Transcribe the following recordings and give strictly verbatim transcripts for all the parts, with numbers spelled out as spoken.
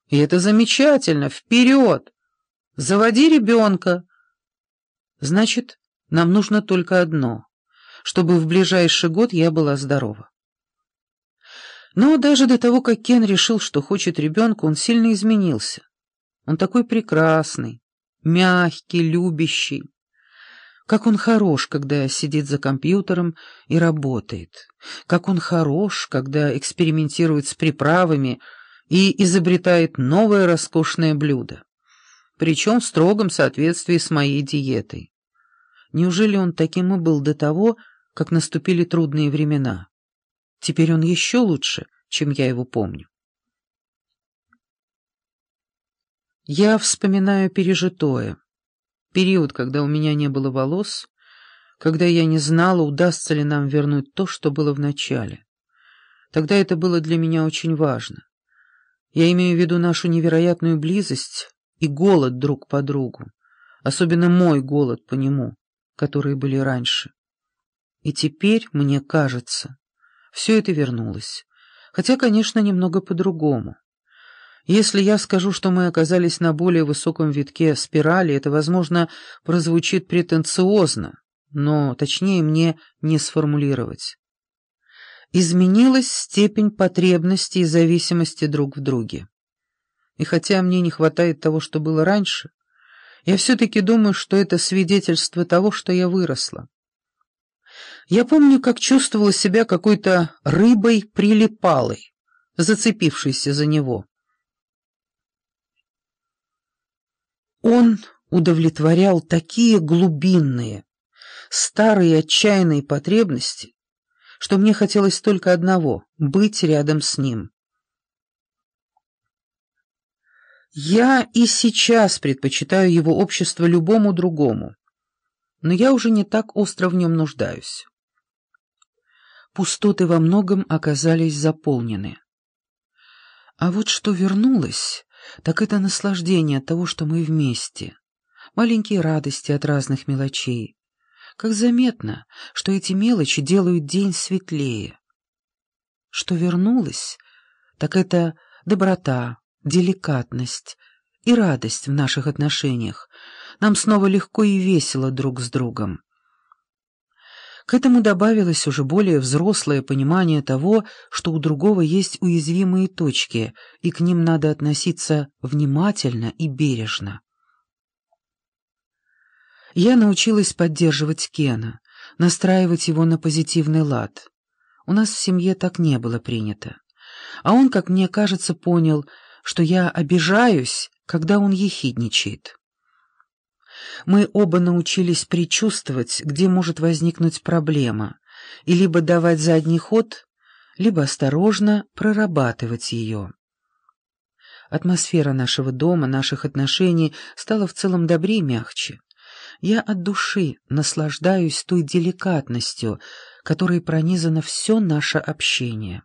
И это замечательно, вперед! Заводи ребенка. Значит, нам нужно только одно, чтобы в ближайший год я была здорова. Но даже до того, как Кен решил, что хочет ребенка, он сильно изменился. Он такой прекрасный, мягкий, любящий. Как он хорош, когда сидит за компьютером и работает. Как он хорош, когда экспериментирует с приправами и изобретает новое роскошное блюдо. Причем в строгом соответствии с моей диетой. Неужели он таким и был до того, как наступили трудные времена? Теперь он еще лучше, чем я его помню. Я вспоминаю пережитое. Период, когда у меня не было волос, когда я не знала, удастся ли нам вернуть то, что было в начале. Тогда это было для меня очень важно. Я имею в виду нашу невероятную близость и голод друг по другу, особенно мой голод по нему, которые были раньше. И теперь, мне кажется, все это вернулось, хотя, конечно, немного по-другому. Если я скажу, что мы оказались на более высоком витке спирали, это, возможно, прозвучит претенциозно, но точнее мне не сформулировать. Изменилась степень потребности и зависимости друг в друге. И хотя мне не хватает того, что было раньше, я все-таки думаю, что это свидетельство того, что я выросла. Я помню, как чувствовала себя какой-то рыбой-прилипалой, зацепившейся за него. Он удовлетворял такие глубинные, старые отчаянные потребности, что мне хотелось только одного — быть рядом с ним. Я и сейчас предпочитаю его общество любому другому, но я уже не так остро в нем нуждаюсь. Пустоты во многом оказались заполнены. А вот что вернулось, так это наслаждение от того, что мы вместе, маленькие радости от разных мелочей. Как заметно, что эти мелочи делают день светлее. Что вернулось, так это доброта, деликатность и радость в наших отношениях. Нам снова легко и весело друг с другом. К этому добавилось уже более взрослое понимание того, что у другого есть уязвимые точки, и к ним надо относиться внимательно и бережно. Я научилась поддерживать Кена, настраивать его на позитивный лад. У нас в семье так не было принято. А он, как мне кажется, понял, что я обижаюсь, когда он ехидничает. Мы оба научились предчувствовать, где может возникнуть проблема, и либо давать задний ход, либо осторожно прорабатывать ее. Атмосфера нашего дома, наших отношений стала в целом добрее и мягче. Я от души наслаждаюсь той деликатностью, которой пронизано все наше общение.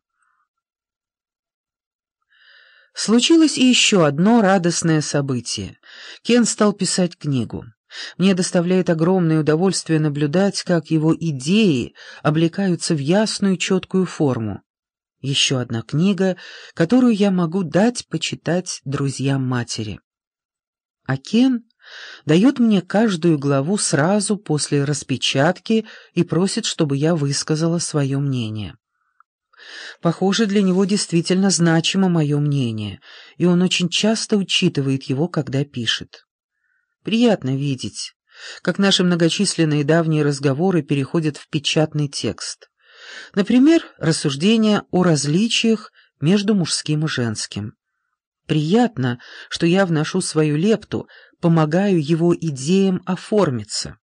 Случилось и еще одно радостное событие. Кен стал писать книгу. Мне доставляет огромное удовольствие наблюдать, как его идеи облекаются в ясную четкую форму. Еще одна книга, которую я могу дать почитать друзьям матери. А Кен дает мне каждую главу сразу после распечатки и просит, чтобы я высказала свое мнение. Похоже, для него действительно значимо мое мнение, и он очень часто учитывает его, когда пишет. Приятно видеть, как наши многочисленные давние разговоры переходят в печатный текст. Например, рассуждения о различиях между мужским и женским. Приятно, что я вношу свою лепту, помогаю его идеям оформиться.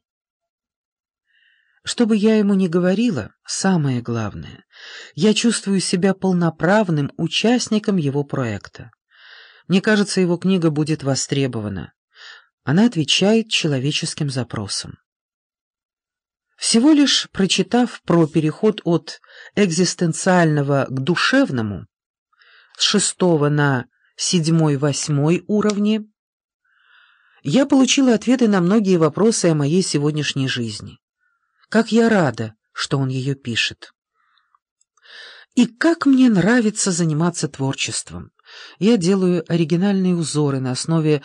Что бы я ему ни говорила, самое главное, я чувствую себя полноправным участником его проекта. Мне кажется, его книга будет востребована. Она отвечает человеческим запросам. Всего лишь прочитав про переход от экзистенциального к душевному, с шестого на седьмой-восьмой уровне, я получила ответы на многие вопросы о моей сегодняшней жизни. Как я рада, что он ее пишет. И как мне нравится заниматься творчеством. Я делаю оригинальные узоры на основе